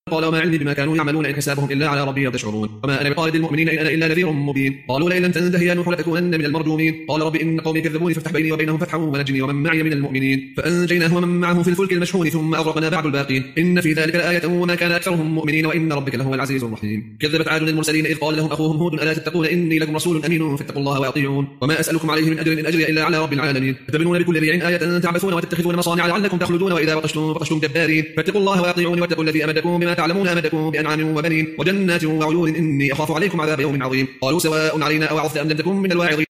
قال وما علمي بما كانوا يعملون إن حسابهم إلا على ربي يشعرون وما أنا بطارد المؤمنين إن أنا إلا نذير مبين قالوا لئن لم تنته يا نوح لتكونن من المرجومين قال رب إن قومي كذبوني فافتح بيني وبينهم فتحا ونجني ومن معي من المؤمنين فأنجيناه ومن معه في الفلك المشحون ثم أغرقنا بعد الباقين إن في ذلك لآية وما كان أكثرهم مؤمنين وإن ربك لهو العزيز الرحيم كذبت عاد المرسلين إذ قال لهم أخوهم هود ألا تتقون إني لكم رسول أمين فاتقوا الله وأطيعون وما أسألكم عليه من أجر إن أجري إلا على رب العالمين أتبنون بكل ريع آية تعبثون وتتخذون مصانع لعلكم تخلدون وإذا بطشتم جبارين فاتقوا الله وأطيعون واتقوا الذي أمدكم بما تعلمون أمدكم بأنعام وبنين وجنات وعيون إني أخاف عليكم عذاب يوم عظيم قالوا سواء علينا أوعظت أم لم تكن من الواعظين